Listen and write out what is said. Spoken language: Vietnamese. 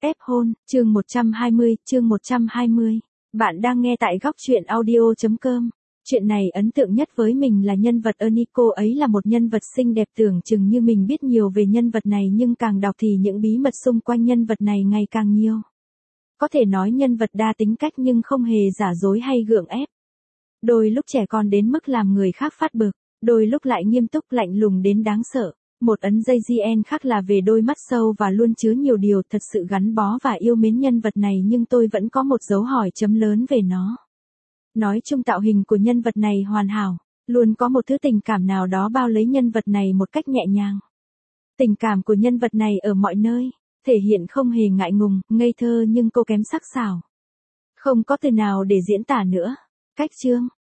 Ép hôn, chương 120. Bạn đang nghe tại góc truyện audio.com. Chuyện này ấn tượng nhất với mình là nhân vật Ernie. Cô ấy là một nhân vật xinh đẹp, tưởng chừng như mình biết nhiều về nhân vật này nhưng càng đọc thì những bí mật xung quanh nhân vật này ngày càng nhiều. Có thể nói nhân vật đa tính cách nhưng không hề giả dối hay gượng ép. Đôi lúc trẻ con đến mức làm người khác phát bực, đôi lúc lại nghiêm túc lạnh lùng đến đáng sợ. Một ấn dây GN khác là về đôi mắt sâu và luôn chứa nhiều điều, thật sự gắn bó và yêu mến nhân vật này nhưng tôi vẫn có một dấu hỏi chấm lớn về nó. Nói chung tạo hình của nhân vật này hoàn hảo, luôn có một thứ tình cảm nào đó bao lấy nhân vật này một cách nhẹ nhàng. Tình cảm của nhân vật này ở mọi nơi, thể hiện không hề ngại ngùng, ngây thơ nhưng cô kém sắc sảo. Không có từ nào để diễn tả nữa. Cách chương,